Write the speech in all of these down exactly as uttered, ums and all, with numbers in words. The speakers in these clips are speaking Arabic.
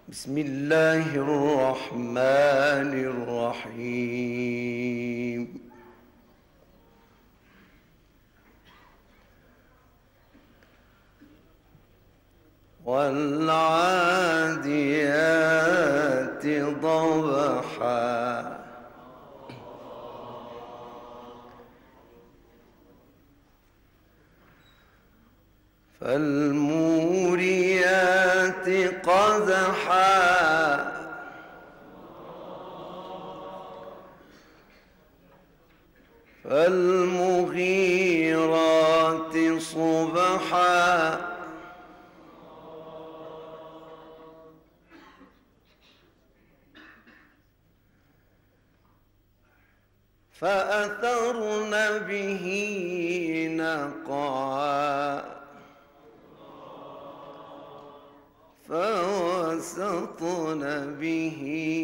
بسم الله الرحمن الرحيم. والعاديات ضبحا فالموريات قدحا فالمغيرات صبحا فأثرن به نقعا فوسطن به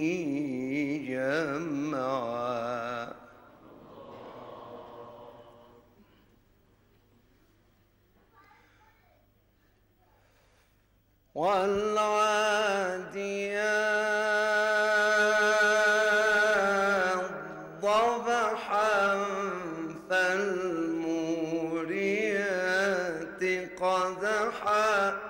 جمعا والعاديات ضبحا فالموريات قدحا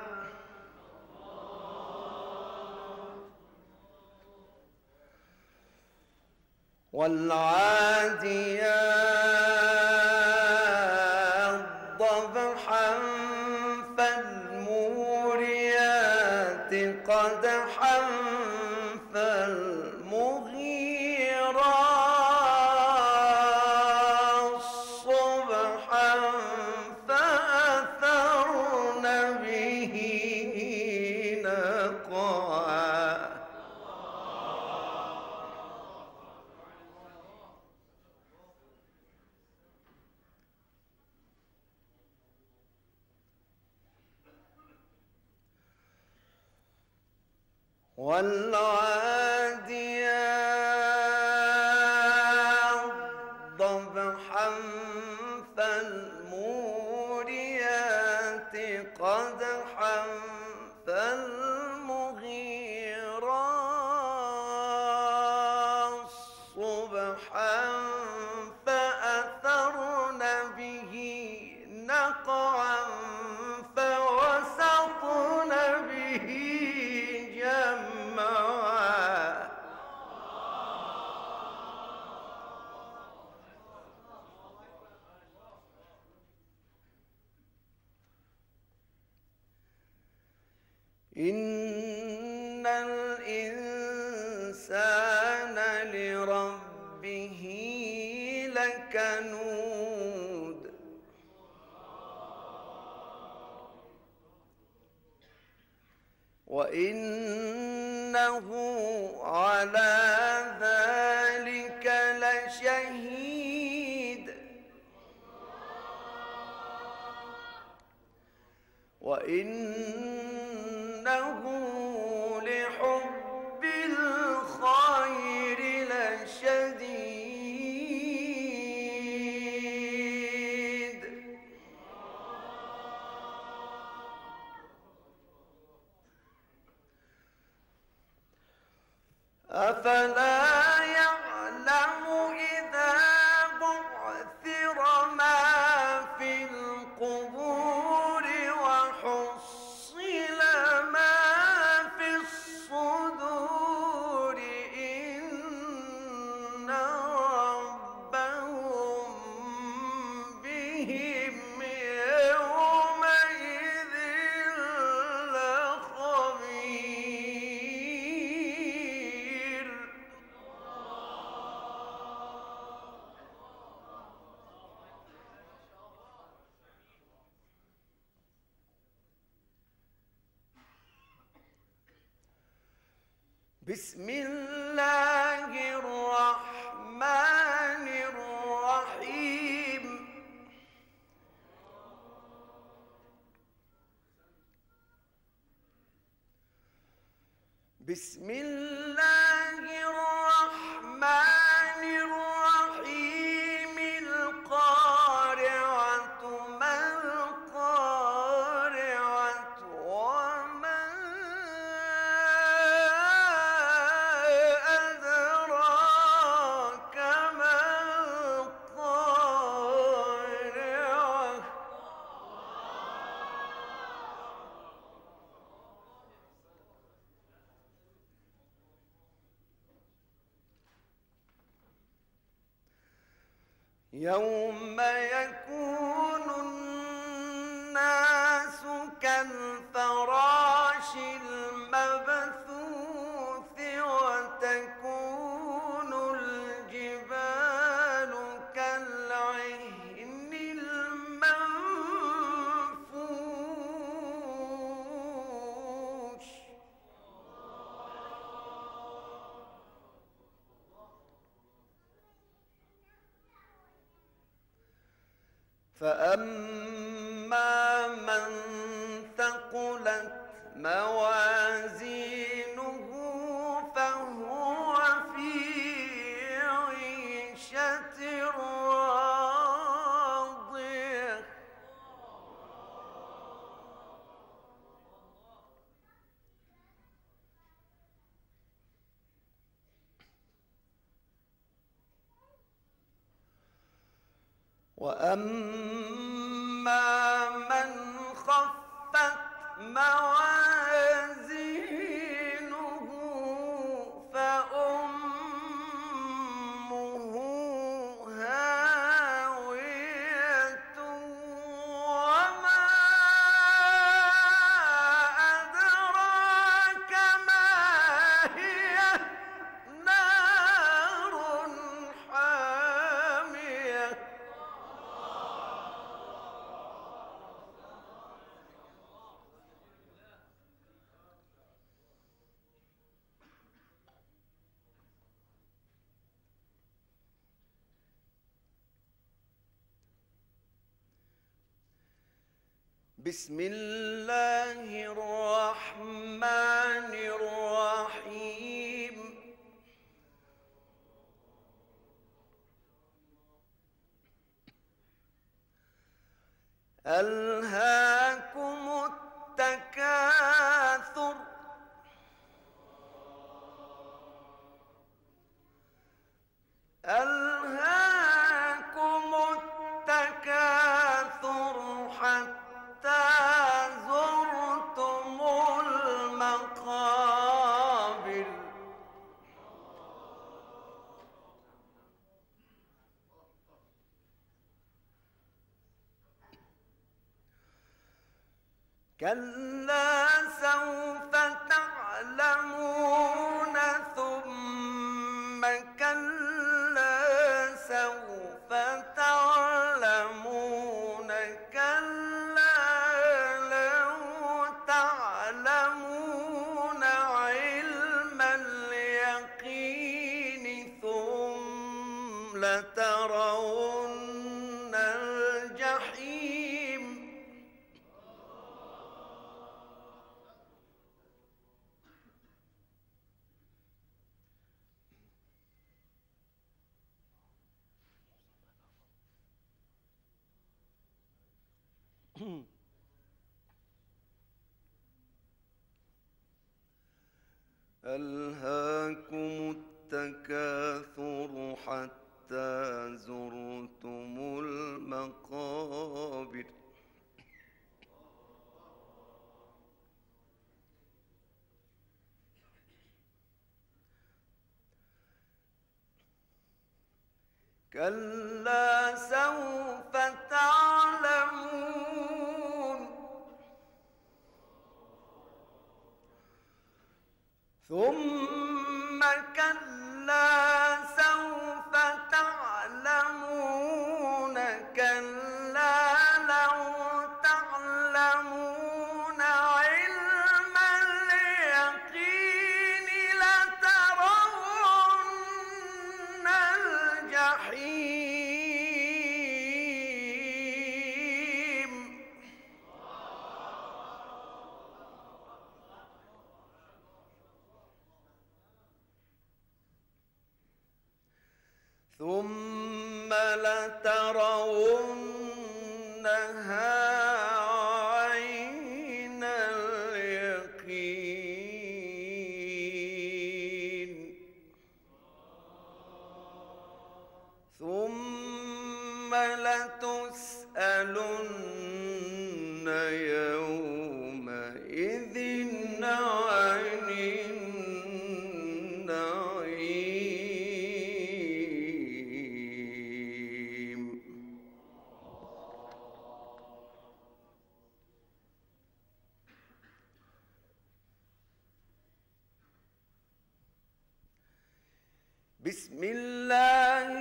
والعاديات ضبحا فالموريات قدحا فالمغيرات صبحا فأثرن به نقعا والعاديات ضبحا فالموريات قدحا فالمغيرات صبحا فأثرن به نقعا فوسطن به جمعا إن الإنسان لربه لكنود وإنه على ذلك لشهيد وإنه لحب الخير لشديد أفلا يعلم إذا بعثر ما في القبور وحصل ما في الصدور إن ربهم بهم يومئذ لخبير بسم الله الرحمن الرحيم بسم الله الرحمن الرحيم القارعة ما القارعة وما يوم يكون الناس كالفراش المبثوث وتكون الجبال كالعهن المنفوش فأما من ثقلت موازينه فهو في عيشة راضية وأما من خفت موازينه فأمه هاوية وما أدراك ما هي نار حامية بسم الله الرحمن الرحيم ألهاكم التكاثر ألهاكم التكاثر حتى زرتم المقابر كلا سوف تعلمون ثم كلا سوف تعلمون كلا لو تعلمون علم اليقين ثم لترون الجحيم ألهاكم التكاثر حتى زرتم المقابر كلا سوف تعلمون ثم كلا سوف تعلمون كلا لو تعلمون علم اليقين لترون الجحيم ثم لترونها عين اليقين ثم لتسألن يومئذ عن النعيم بسم الله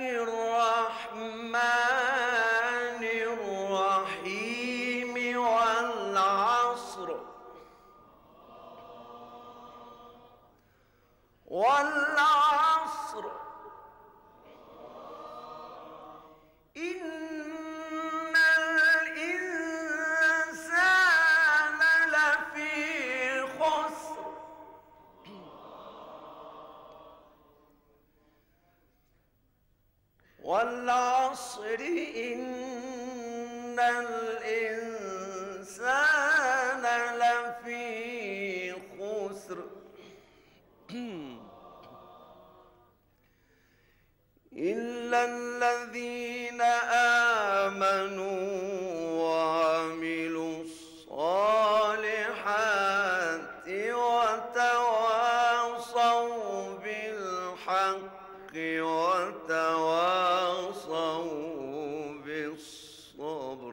الرحمن الرحيم والعصر والعصر إن الإنسان لفي خسر والعصر إن الإنسان لفي خسر إلا الذين آمنوا وعملوا الصالحات وتواصوا بالحق وتواصوا بالصبر.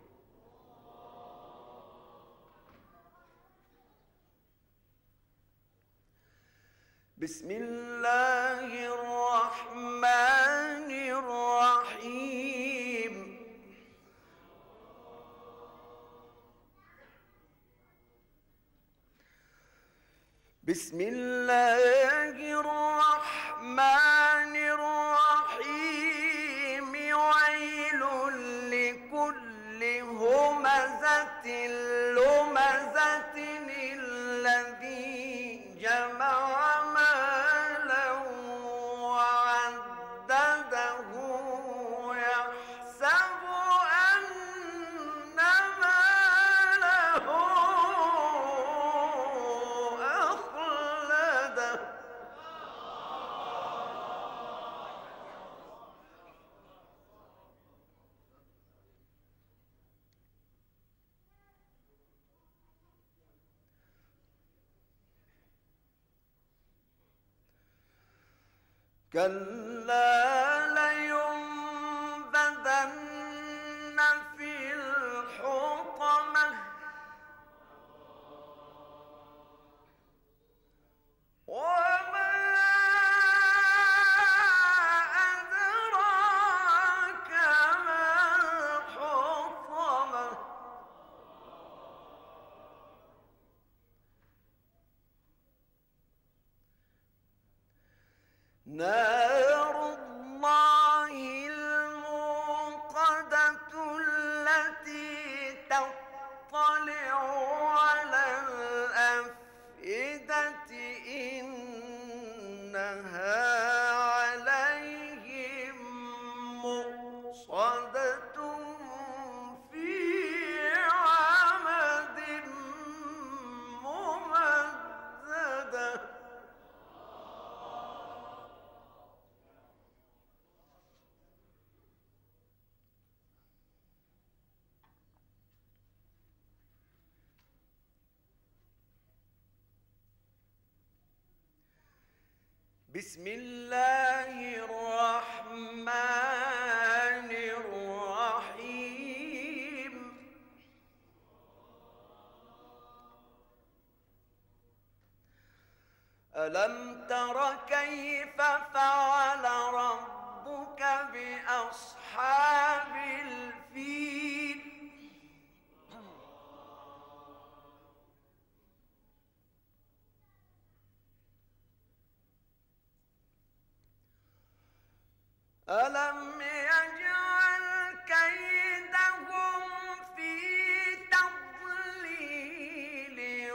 بسم الله الرحمن الرحيم بسم الله الرحمن الرحيم ويل لكل همزة لمزة الذي جمع مالا وعدده يحسب أن ماله أخلده كلا لينبذن في الحطمة وما أدراك ما الحطمة نار الله الموقدة التي تطلع على الأفئدة إنها عليهم مؤصدة في عمد ممددة. بسم الله الرحمن الرحيم ألم تر كيف فعل ربك بأصحاب الفيل ألم يجعل كيدهم في تضليل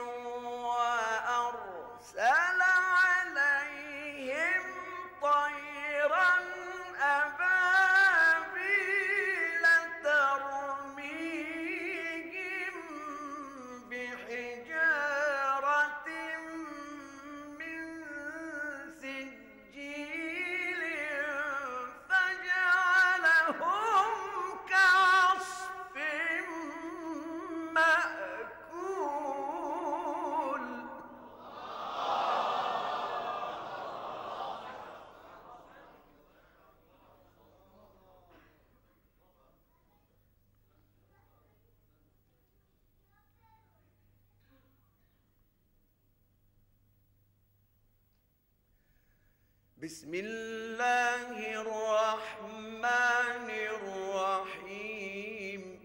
وأرسل عليهم طيرا أبابيل ترميهم بحجارة من سجيل فجعل بسم الله الرحمن الرحيم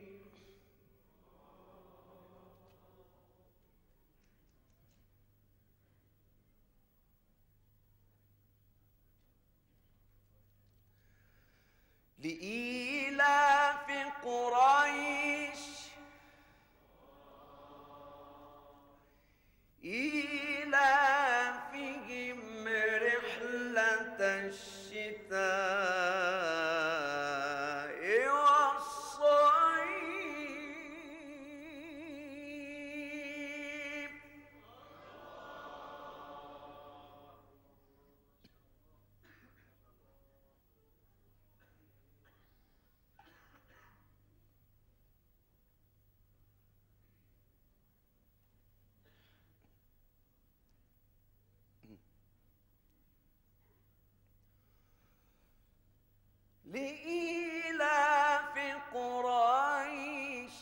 لإيلاف قريش إيلافهم رحلة الشتاء والصيف لإيلاف قريش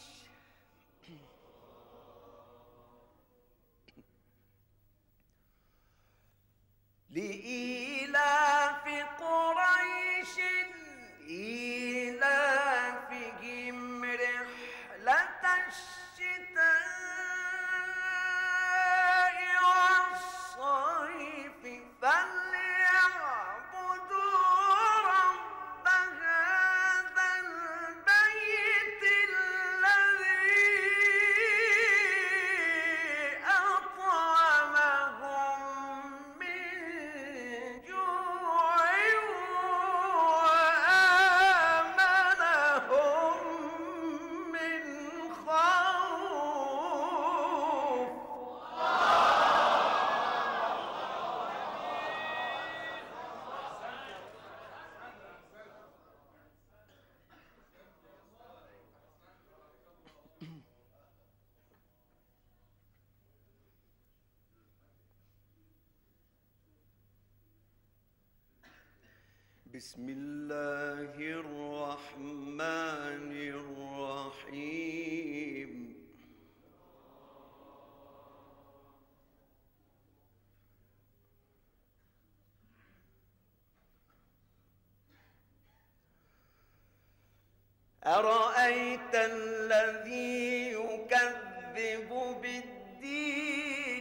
لإيلاف قريش إيلافهم رحلة الشتاء والصيف فليعبدوا رب هذا البيت الذي أطعمهم من جوع وآمنهم من خوف. بسم الله الرحمن الرحيم أرأيت الذي يكذب بالدين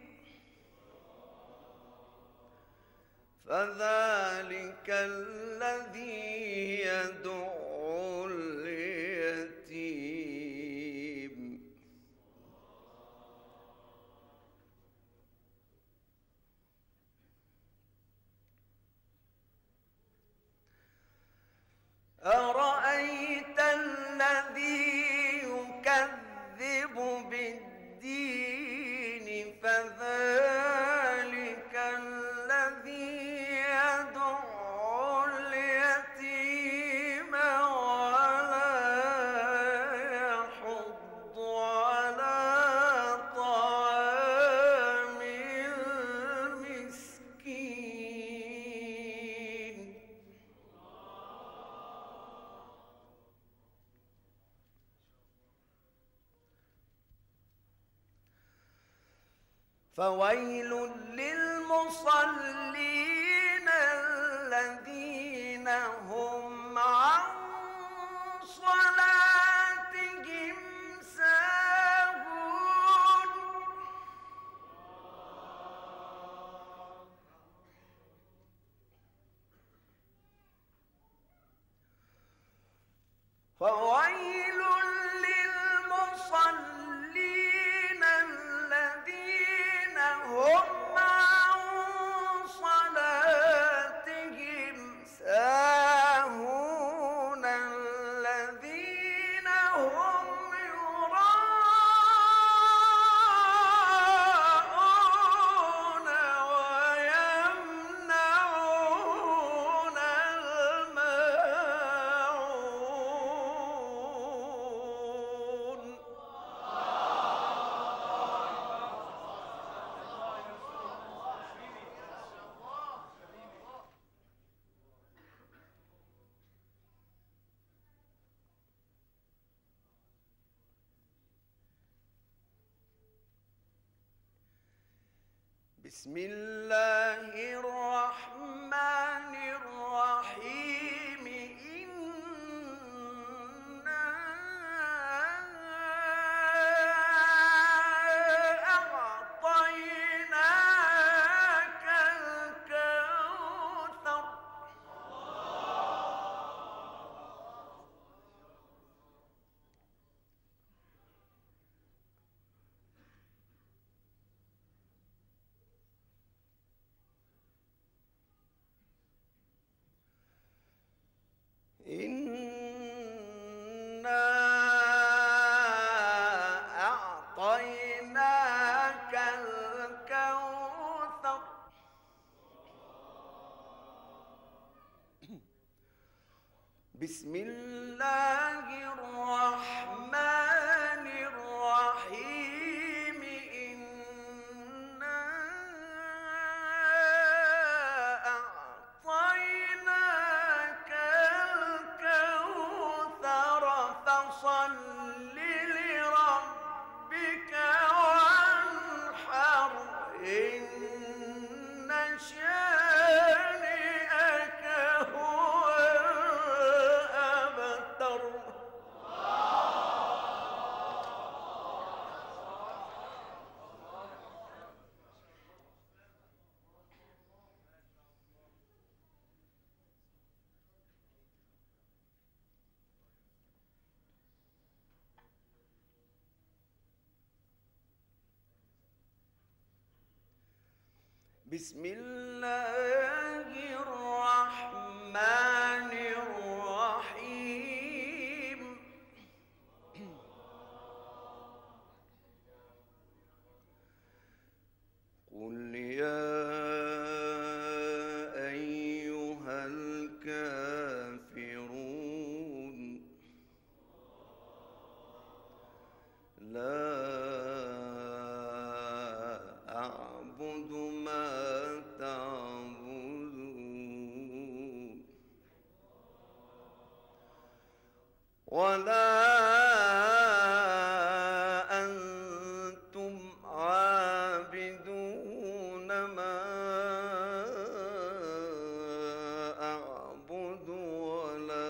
فذلك الذي يدع اليتيم أرأيت الذي يكذب بالدين فذلك الذي يدع اليتيم ولا يحض على طعام المسكين. فويل للمصلين الذين هم عن صلاتهم ساهون. فويل للمصلين الذين هم عن صلاتهم ساهون الذين هم يراءون ويمنعون الماعون. بسم الله الرحمن بسم الله الرحمن الرحيم قل يا أيها الكافرون لا أعبد ما تعبدون ولا أنتم عابدون ما أعبد ولا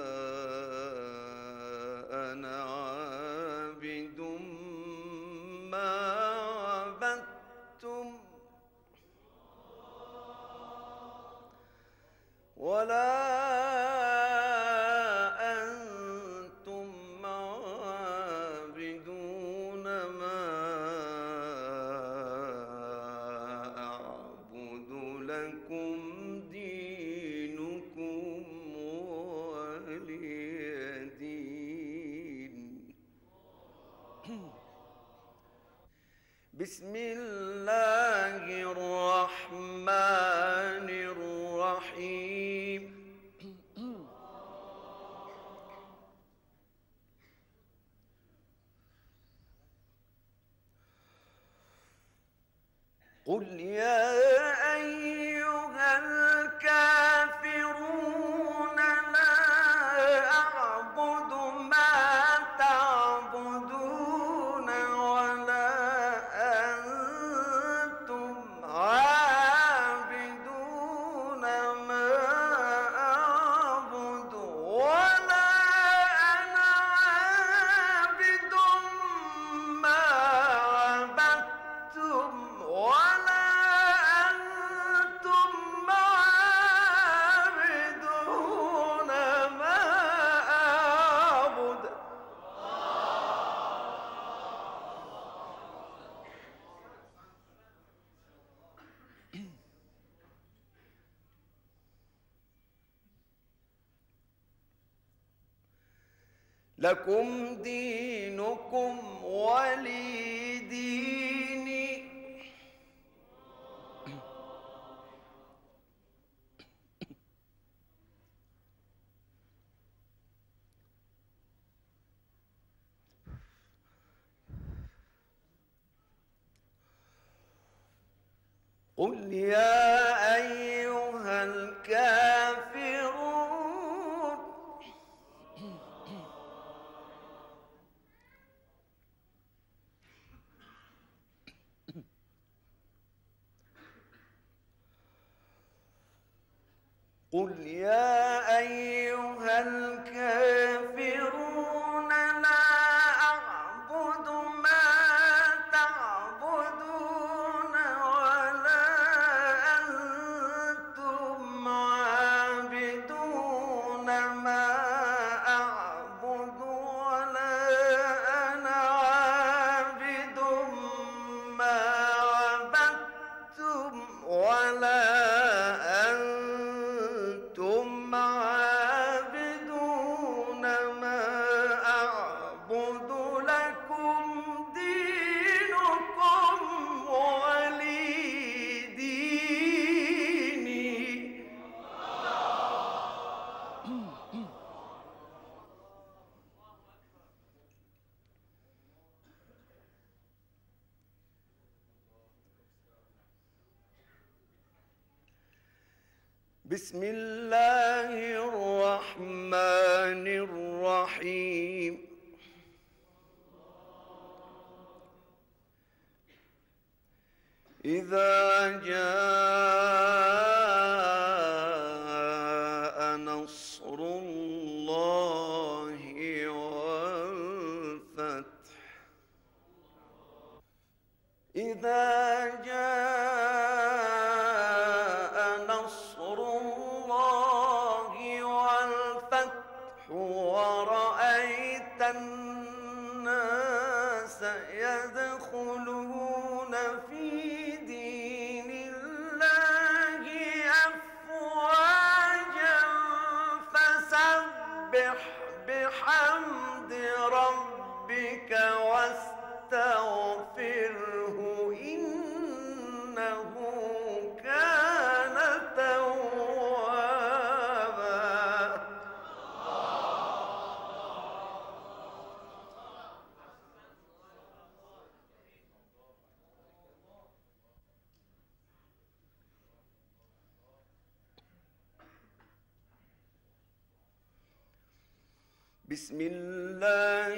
أنا عابد ما عبدتم ولا أنتم عابدون ما أعبد لكم دينكم ولي دين بسم الله الرحمن الرحيم قل يا أيها الكافرون لا أعبد ما تعبدون ولا أنتم عابدون ما أعبد ولا أنا عابد ما عبدتم ولا أنتم عابدون ما أعبد لكم دينكم ولي دين قل يا أيها الكافرون قل يا أيها الكافرون لا أعبد ما تعبدون ولا أنتم عابدون ما أعبد ولا أنا عابد ما عبدتم ولا أنتم عابدون ما أعبد لكم دينكم ولي ديني بسم الله الرحمن الرحيم إذا جاء نصر الله والفتح إذا جاء نصر الله والفتح ورأيت الناس يدخلون في دين الله بسم الله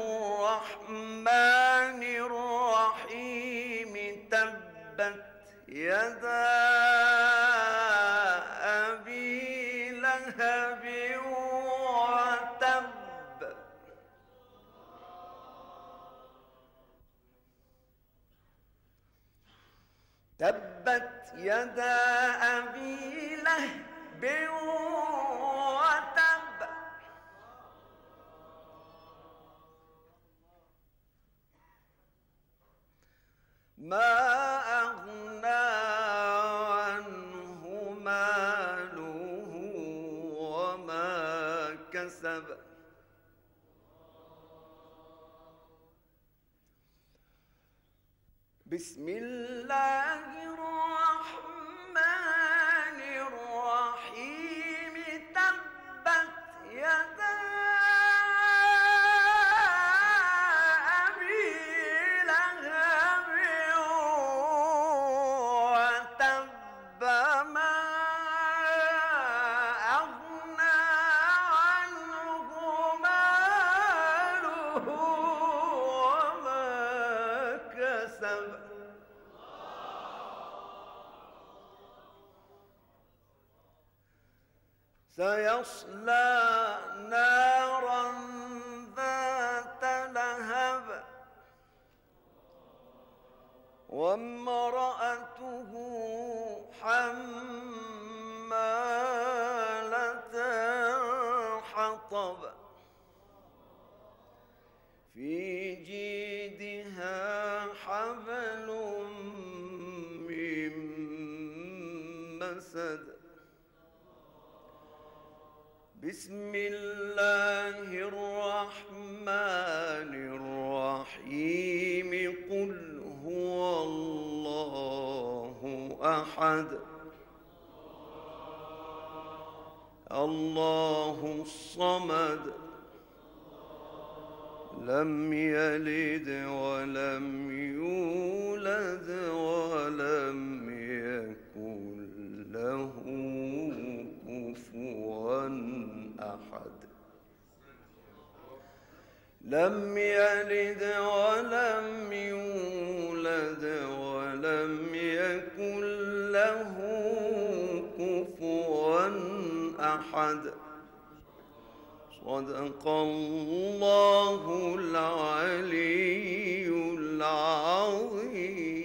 الرحمن الرحيم تبت يدا أبي لهب وتب تبت يدا أبي لهب وتب ما أغنى عنه ماله وما كسب بسم الله الرحمن الرحيم تبت يدا أبي لهب وتب ما أغنى عنه ماله وما كسب سيصلى نارا ذات لهب وامرأته حمالة الحطب في جيدها حبل من مسد بسم الله الرحمن الرحيم قل هو الله أحد الله الصمد لم يلد ولم يولد ولم يكن له كفوا أحد لم يلد ولم يولد ولم يكن له كفوا أحد صدق الله العلي العظيم.